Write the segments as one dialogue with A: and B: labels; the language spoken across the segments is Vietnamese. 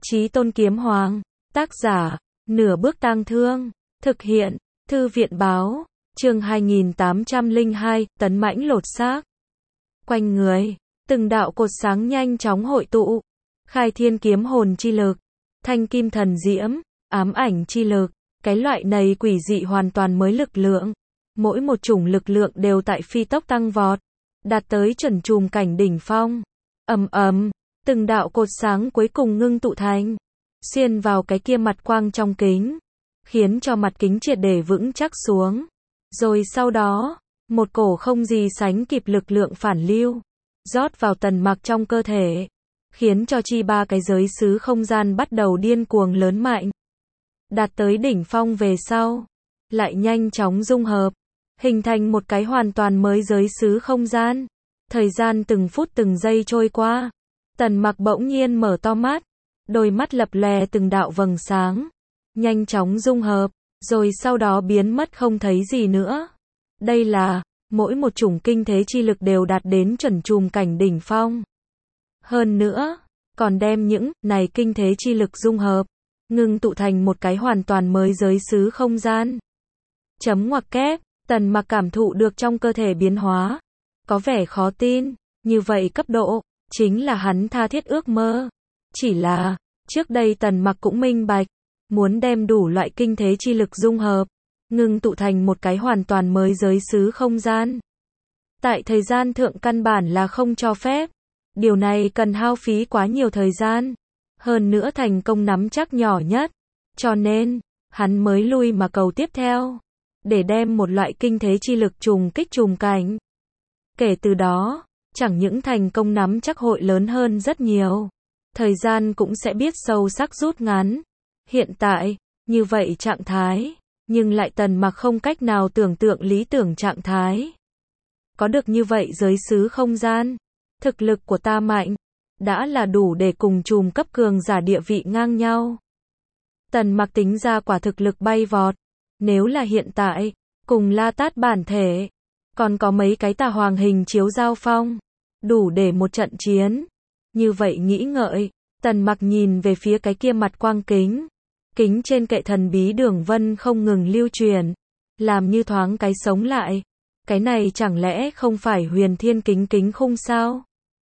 A: Chí Tôn Kiếm Hoàng, tác giả, Nửa Bước Tang Thương, thực hiện, Thư viện báo, chương 2802, tấn mãnh lột xác. Quanh người, từng đạo cột sáng nhanh chóng hội tụ, khai thiên kiếm hồn chi lực, thanh kim thần diễm, ám ảnh chi lực, cái loại này quỷ dị hoàn toàn mới lực lượng. Mỗi một chủng lực lượng đều tại phi tốc tăng vọt, đạt tới chuẩn trùm cảnh đỉnh phong. Ầm ầm, từng đạo cột sáng cuối cùng ngưng tụ thành, xuyên vào cái kia mặt quang trong kính, khiến cho mặt kính triệt để vững chắc xuống. Rồi sau đó, một cổ không gì sánh kịp lực lượng phản lưu, rót vào Tần Mặc trong cơ thể, khiến cho chi ba cái giới xứ không gian bắt đầu điên cuồng lớn mạnh. Đạt tới đỉnh phong về sau, lại nhanh chóng dung hợp, hình thành một cái hoàn toàn mới giới xứ không gian. Thời gian từng phút từng giây trôi qua, Tần Mặc bỗng nhiên mở to mắt, đôi mắt lập lòe từng đạo vầng sáng, nhanh chóng dung hợp, rồi sau đó biến mất không thấy gì nữa. Đây là, mỗi một chủng kinh thế chi lực đều đạt đến chuẩn trùm cảnh đỉnh phong. Hơn nữa, còn đem những này kinh thế chi lực dung hợp, ngưng tụ thành một cái hoàn toàn mới giới xứ không gian. Chấm ngoặc kép, Tần Mặc cảm thụ được trong cơ thể biến hóa, có vẻ khó tin, như vậy cấp độ, chính là hắn tha thiết ước mơ. Chỉ là, trước đây Tần Mặc cũng minh bạch, muốn đem đủ loại kinh thế chi lực dung hợp, ngưng tụ thành một cái hoàn toàn mới giới xứ không gian. Tại thời gian thượng căn bản là không cho phép. Điều này cần hao phí quá nhiều thời gian. Hơn nữa thành công nắm chắc nhỏ nhất. Cho nên, hắn mới lui mà cầu tiếp theo. Để đem một loại kinh thế chi lực trùng kích trùng cảnh. Kể từ đó, chẳng những thành công nắm chắc hội lớn hơn rất nhiều. Thời gian cũng sẽ biết sâu sắc rút ngắn. Hiện tại, như vậy trạng thái, nhưng lại Tần Mặc không cách nào tưởng tượng lý tưởng trạng thái. Có được như vậy giới xứ không gian, thực lực của ta mạnh, đã là đủ để cùng trùm cấp cường giả địa vị ngang nhau. Tần Mặc tính ra quả thực lực bay vọt, nếu là hiện tại, cùng La Tát bản thể, còn có mấy cái tà hoàng hình chiếu giao phong, đủ để một trận chiến. Như vậy nghĩ ngợi, Tần Mặc nhìn về phía cái kia mặt quang kính. Kính trên kệ thần bí đường vân không ngừng lưu truyền, làm như thoáng cái sống lại. Cái này chẳng lẽ không phải huyền thiên kính kính khung sao?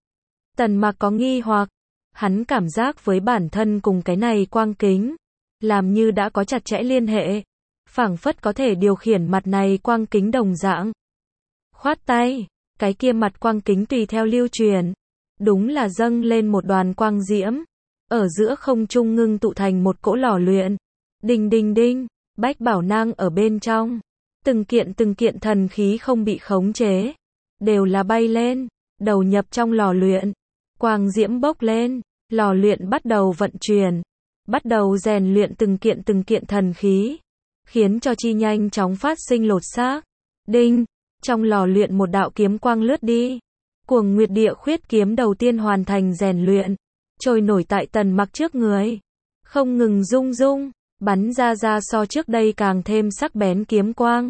A: Tần Mặc có nghi hoặc, hắn cảm giác với bản thân cùng cái này quang kính, làm như đã có chặt chẽ liên hệ, phảng phất có thể điều khiển mặt này quang kính đồng dạng. Khoát tay, cái kia mặt quang kính tùy theo lưu truyền, đúng là dâng lên một đoàn quang diễm, ở giữa không trung ngưng tụ thành một cỗ lò luyện. Đinh đinh đinh, bách bảo nang ở bên trong, từng kiện thần khí không bị khống chế, đều là bay lên, đầu nhập trong lò luyện. Quang diễm bốc lên, lò luyện bắt đầu vận chuyển, bắt đầu rèn luyện từng kiện thần khí, khiến cho chi nhanh chóng phát sinh lột xác. Đinh, trong lò luyện một đạo kiếm quang lướt đi. Cuồng Nguyệt Địa Khuyết kiếm đầu tiên hoàn thành rèn luyện, trôi nổi tại Tần Mặc trước người, không ngừng rung rung, bắn ra so trước đây càng thêm sắc bén kiếm quang.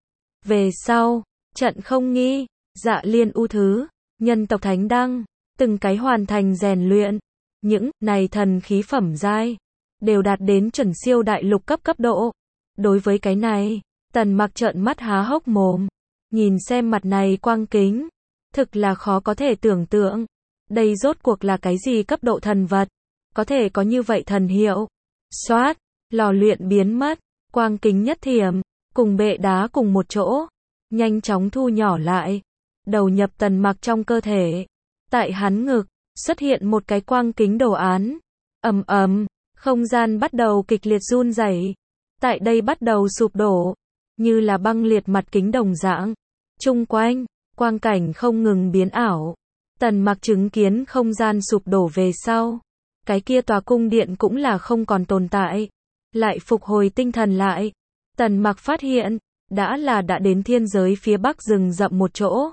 A: Về sau, trận không nghi, dạ liên u thứ, nhân tộc thánh đăng, từng cái hoàn thành rèn luyện. Những này thần khí phẩm giai, đều đạt đến chuẩn siêu đại lục cấp độ. Đối với cái này, Tần Mặc trợn mắt há hốc mồm, nhìn xem mặt này quang kính, thực là khó có thể tưởng tượng. Đây rốt cuộc là cái gì cấp độ thần vật, có thể có như vậy thần hiệu. Xoát, lò luyện biến mất, quang kính nhất thiểm, cùng bệ đá cùng một chỗ, nhanh chóng thu nhỏ lại, đầu nhập Tần Mặc trong cơ thể. Tại hắn ngực, xuất hiện một cái quang kính đồ án. Ầm ầm, không gian bắt đầu kịch liệt run rẩy. Tại đây bắt đầu sụp đổ, như là băng liệt mặt kính đồng dạng. Chung quanh, quang cảnh không ngừng biến ảo. Tần Mặc chứng kiến không gian sụp đổ về sau, cái kia tòa cung điện cũng là không còn tồn tại, lại phục hồi tinh thần lại. Tần Mặc phát hiện, đã đến thiên giới phía bắc rừng rậm một chỗ.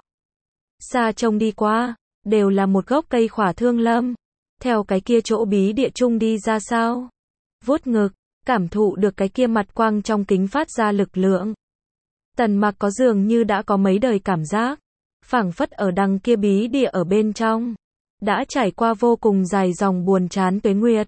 A: Xa trông đi qua, đều là một gốc cây khỏa thương lâm. Theo cái kia chỗ bí địa trung đi ra sao? Vuốt ngực, cảm thụ được cái kia mặt quang trong kính phát ra lực lượng. Tần Mặc có dường như đã có mấy đời cảm giác, phảng phất ở đằng kia bí địa ở bên trong, đã trải qua vô cùng dài dòng buồn chán tuế nguyệt,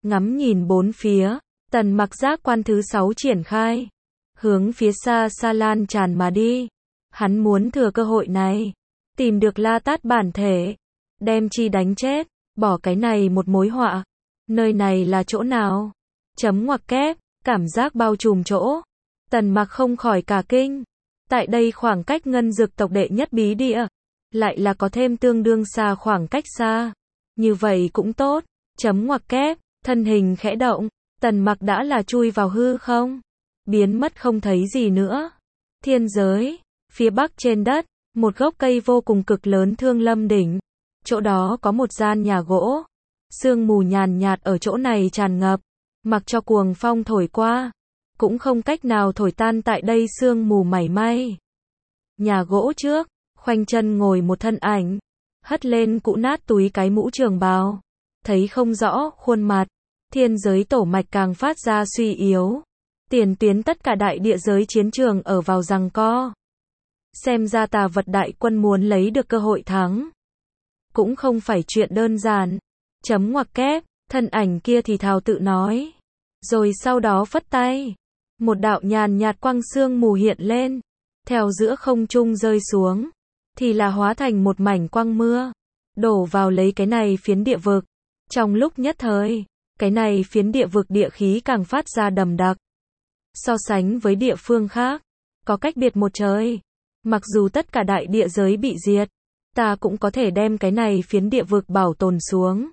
A: Ngắm nhìn bốn phía, Tần Mặc giác quan thứ 6 triển khai, hướng phía xa xa lan tràn mà đi. Hắn muốn thừa cơ hội này, tìm được La Tát bản thể, đem chi đánh chết, bỏ cái này một mối họa. Nơi này là chỗ nào? Chấm ngoặc kép, cảm giác bao trùm chỗ. Tần Mặc không khỏi cả kinh. Tại đây khoảng cách ngân dực tộc đệ nhất bí địa, lại là có thêm tương đương xa khoảng cách xa. Như vậy cũng tốt. Chấm ngoặc kép, thân hình khẽ động, Tần Mặc đã là chui vào hư không, biến mất không thấy gì nữa. Thiên giới, phía bắc trên đất, một gốc cây vô cùng cực lớn Thương Lâm đỉnh. Chỗ đó có một gian nhà gỗ. Sương mù nhàn nhạt ở chỗ này tràn ngập, mặc cho cuồng phong thổi qua, cũng không cách nào thổi tan tại đây sương mù mảy may. Nhà gỗ trước, khoanh chân ngồi một thân ảnh, hất lên cũ nát túi cái mũ trường bào, thấy không rõ khuôn mặt. Thiên giới tổ mạch càng phát ra suy yếu, tiền tuyến tất cả đại địa giới chiến trường ở vào giằng co. Xem ra Tà Vật đại quân muốn lấy được cơ hội thắng, cũng không phải chuyện đơn giản. Chấm ngoặc kép, thân ảnh kia thì thào tự nói, rồi sau đó phất tay, một đạo nhàn nhạt quang sương mù hiện lên, theo giữa không trung rơi xuống, thì là hóa thành một mảnh quang mưa, đổ vào lấy cái này phiến địa vực. Trong lúc nhất thời, cái này phiến địa vực địa khí càng phát ra đậm đặc. So sánh với địa phương khác, có cách biệt một trời. Mặc dù tất cả đại địa giới bị diệt, ta cũng có thể đem cái này phiến địa vực bảo tồn xuống.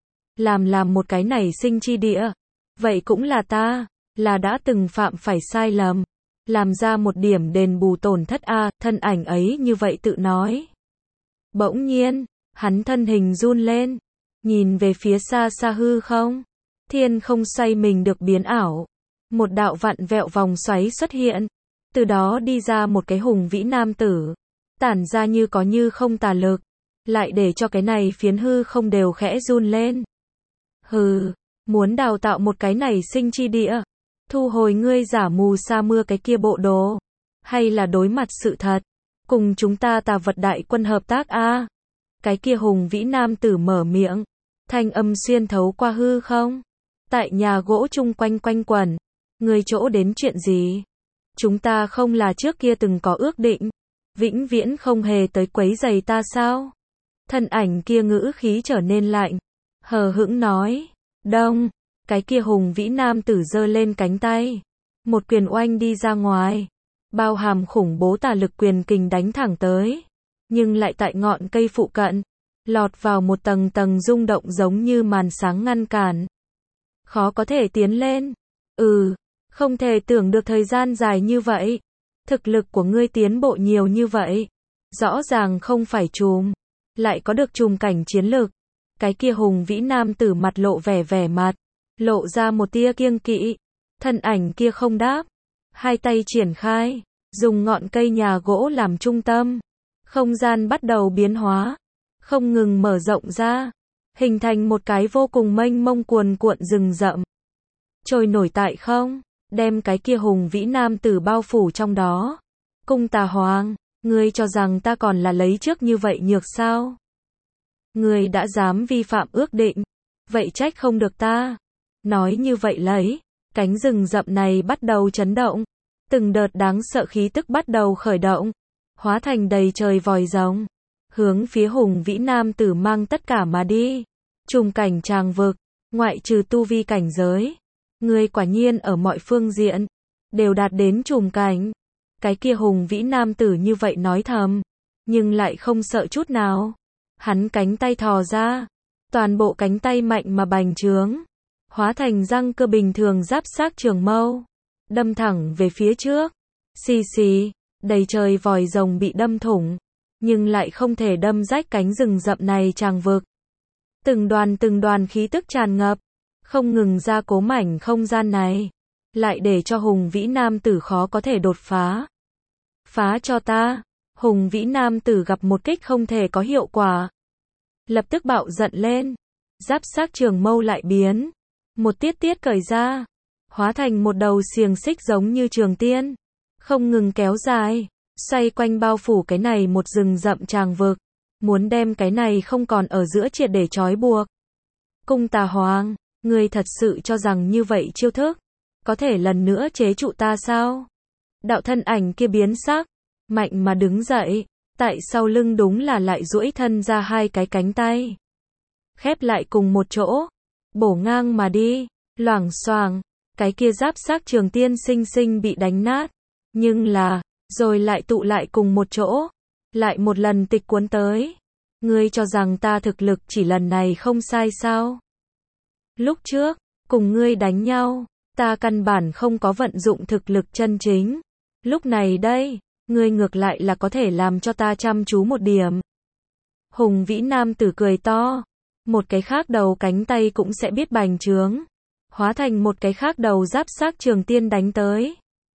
A: Làm một cái nảy sinh chi địa. Vậy cũng là ta, là đã từng phạm phải sai lầm. Làm ra một điểm đền bù tổn thất a, thân ảnh ấy như vậy tự nói. Bỗng nhiên, hắn thân hình run lên, nhìn về phía xa xa hư không. Thiên không xoay mình được biến ảo. Một đạo vặn vẹo vòng xoáy xuất hiện. Từ đó đi ra một cái hùng vĩ nam tử. Tản ra như có như không tà lực. Lại để cho cái này phiến hư không đều khẽ run lên. Hừ, muốn đào tạo một cái nảy sinh chi địa. Thu hồi ngươi giả mù sa mưa cái kia bộ đồ. Hay là đối mặt sự thật. Cùng chúng ta Tà Vật đại quân hợp tác a. Cái kia hùng vĩ nam tử mở miệng. Thanh âm xuyên thấu qua hư không. Tại nhà gỗ chung quanh quanh quẩn. Ngươi chỗ đến chuyện gì? Chúng ta không là trước kia từng có ước định. Vĩnh viễn không hề tới quấy rầy ta sao? Thân ảnh kia ngữ khí trở nên lạnh. Hờ hững nói. Đông. Cái kia hùng vĩ nam tử giơ lên cánh tay. Một quyền oanh đi ra ngoài. Bao hàm khủng bố tà lực quyền kình đánh thẳng tới. Nhưng lại tại ngọn cây phụ cận. Lọt vào một tầng tầng rung động giống như màn sáng ngăn cản. Khó có thể tiến lên. Không thể tưởng được thời gian dài như vậy. Thực lực của ngươi tiến bộ nhiều như vậy. Rõ ràng không phải trùm. Lại có được trùm cảnh chiến lực. Cái kia hùng vĩ nam tử mặt lộ vẻ mặt. Lộ ra một tia kiêng kỵ. Thân ảnh kia không đáp. Hai tay triển khai. Dùng ngọn cây nhà gỗ làm trung tâm. Không gian bắt đầu biến hóa. Không ngừng mở rộng ra. Hình thành một cái vô cùng mênh mông cuồn cuộn rừng rậm. Trôi nổi tại không. Đem cái kia hùng vĩ nam tử bao phủ trong đó. Cung Tà Hoàng, ngươi cho rằng ta còn là lấy trước như vậy nhược sao? Ngươi đã dám vi phạm ước định. Vậy trách không được ta. Nói như vậy lấy. Cánh rừng rậm này bắt đầu chấn động. Từng đợt đáng sợ khí tức bắt đầu khởi động. Hóa thành đầy trời vòi rồng. Hướng phía hùng vĩ nam tử mang tất cả mà đi. Trùng cảnh tràng vực. Ngoại trừ tu vi cảnh giới. Ngươi quả nhiên ở mọi phương diện. Đều đạt đến trùng cảnh. Cái kia hùng vĩ nam tử như vậy nói thầm. Nhưng lại không sợ chút nào. Hắn cánh tay thò ra. Toàn bộ cánh tay mạnh mà bành trướng. Hóa thành răng cơ bình thường giáp xác trường mâu. Đâm thẳng về phía trước. Xì xì. Đầy trời vòi rồng bị đâm thủng. Nhưng lại không thể đâm rách cánh rừng rậm này tràng vực. Từng đoàn khí tức tràn ngập. Không ngừng ra cố mảnh không gian này. Lại để cho hùng vĩ nam tử khó có thể đột phá. Phá cho ta. Hùng vĩ nam tử gặp một kích không thể có hiệu quả. Lập tức bạo giận lên. Giáp xác trường mâu lại biến. Một tiết cởi ra. Hóa thành một đầu xiềng xích giống như trường tiên. Không ngừng kéo dài. Xoay quanh bao phủ cái này một rừng rậm tràng vực. Muốn đem cái này không còn ở giữa triệt để trói buộc. Cung Tà Hoàng. Ngươi thật sự cho rằng như vậy chiêu thức có thể lần nữa chế trụ ta sao? Đạo thân ảnh kia biến sắc, mạnh mà đứng dậy, tại sau lưng đúng là lại duỗi thân ra hai cái cánh tay, khép lại cùng một chỗ, bổ ngang mà đi, loảng xoảng, cái kia giáp xác trường tiên sinh sinh bị đánh nát, nhưng là, rồi lại tụ lại cùng một chỗ, lại một lần tịch cuốn tới. Ngươi cho rằng ta thực lực chỉ lần này không sai sao? Lúc trước, cùng ngươi đánh nhau, ta căn bản không có vận dụng thực lực chân chính. Lúc này đây, ngươi ngược lại là có thể làm cho ta chăm chú một điểm. Hùng vĩ nam tử cười to, một cái khác đầu cánh tay cũng sẽ biết bành trướng, hóa thành một cái khác đầu giáp xác trường tiên đánh tới.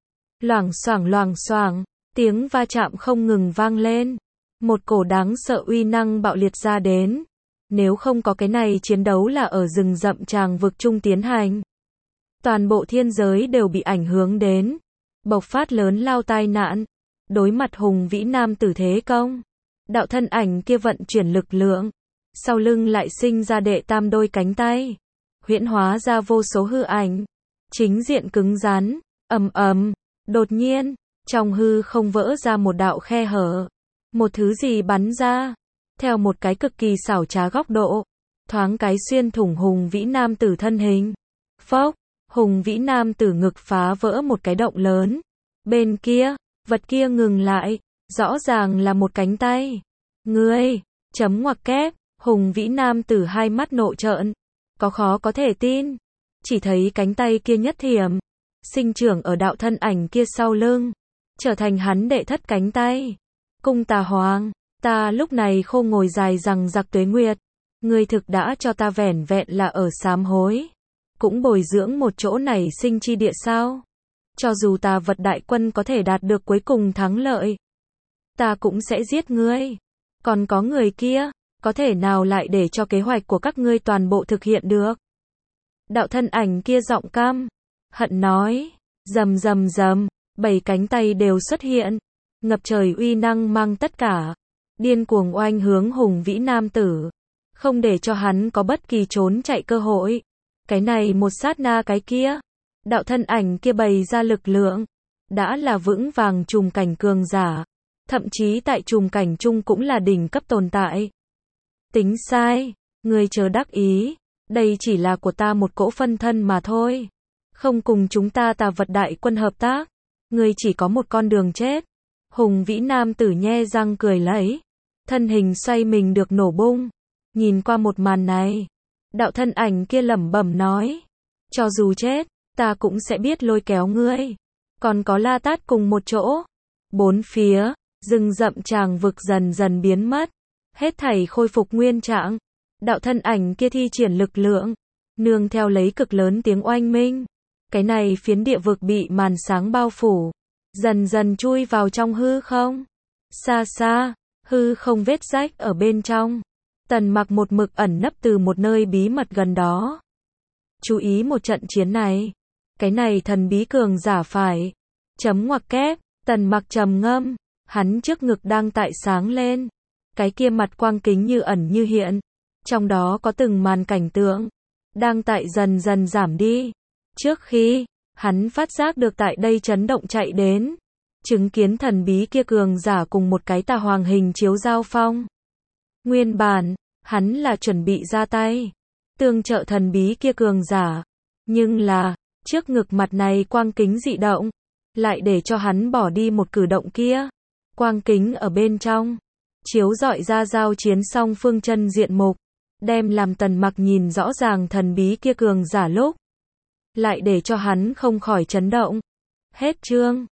A: Loảng xoảng, tiếng va chạm không ngừng vang lên, một cổ đáng sợ uy năng bạo liệt ra đến. Nếu không có cái này chiến đấu là ở rừng rậm tràng vực trung tiến hành, toàn bộ thiên giới đều bị ảnh hưởng đến, bộc phát lớn lao tai nạn. Đối mặt hùng vĩ nam tử thế công, đạo thân ảnh kia vận chuyển lực lượng, sau lưng lại sinh ra đệ tam đôi cánh tay, huyễn hóa ra vô số hư ảnh, chính diện cứng rắn, ầm ầm, đột nhiên, trong hư không vỡ ra một đạo khe hở, một thứ gì bắn ra, theo một cái cực kỳ xảo trá góc độ, thoáng cái xuyên thủng hùng vĩ nam tử thân hình. Phốc, hùng vĩ nam tử ngực phá vỡ một cái động lớn. Bên kia, vật kia ngừng lại, rõ ràng là một cánh tay. Ngươi, chấm ngoặc kép, hùng vĩ nam tử hai mắt nộ trợn, có khó có thể tin. Chỉ thấy cánh tay kia nhất thiểm, sinh trưởng ở đạo thân ảnh kia sau lưng, trở thành hắn đệ thất cánh tay. Cung Tà Hoàng, ta lúc này khô ngồi dài rằng giặc tuế nguyệt, ngươi thực đã cho ta vẻn vẹn là ở sám hối, cũng bồi dưỡng một chỗ nảy sinh chi địa sao? Cho dù ta vật đại quân có thể đạt được cuối cùng thắng lợi, ta cũng sẽ giết ngươi. Còn có người kia, có thể nào lại để cho kế hoạch của các ngươi toàn bộ thực hiện được? Đạo thân ảnh kia giọng căm hận nói, rầm rầm rầm, 7 cánh tay đều xuất hiện, ngập trời uy năng mang tất cả, điên cuồng oanh hướng hùng vĩ nam tử, không để cho hắn có bất kỳ trốn chạy cơ hội. Cái này một sát na cái kia, đạo thân ảnh kia bày ra lực lượng, đã là vững vàng trùng cảnh cường giả, thậm chí tại trùng cảnh chung cũng là đỉnh cấp tồn tại. Tính sai, ngươi chớ đắc ý, đây chỉ là của ta một cỗ phân thân mà thôi, không cùng chúng ta Tà Vật đại quân hợp tác, ngươi chỉ có một con đường chết. Hùng vĩ nam tử nhe răng cười lấy, thân hình xoay mình được nổ bung. Nhìn qua một màn này, đạo thân ảnh kia lẩm bẩm nói, cho dù chết, ta cũng sẽ biết lôi kéo ngươi. Còn có La Tát cùng một chỗ. Bốn phía, rừng rậm tràng vực dần dần biến mất, hết thảy khôi phục nguyên trạng. Đạo thân ảnh kia thi triển lực lượng, nương theo lấy cực lớn tiếng oanh minh. Cái này phiến địa vực bị màn sáng bao phủ, dần dần chui vào trong hư không. Xa xa, hư không vết rách ở bên trong. Tần Mặc một mực ẩn nấp từ một nơi bí mật gần đó. Chú ý một trận chiến này. Cái này thần bí cường giả phải. Chấm ngoặc kép, Tần Mặc trầm ngâm, hắn trước ngực đang tại sáng lên. Cái kia mặt quang kính như ẩn như hiện. Trong đó có từng màn cảnh tượng, đang tại dần dần giảm đi. Trước khi, hắn phát giác được tại đây chấn động chạy đến. Chứng kiến thần bí kia cường giả cùng một cái tà hoàng hình chiếu giao phong. Nguyên bản, hắn là chuẩn bị ra tay, tương trợ thần bí kia cường giả. Nhưng là, trước ngực mặt này quang kính dị động, lại để cho hắn bỏ đi một cử động kia. Quang kính ở bên trong, chiếu rọi ra giao chiến song phương chân diện mục, đem làm Tần Mặc nhìn rõ ràng thần bí kia cường giả lúc, lại để cho hắn không khỏi chấn động. Hết chương.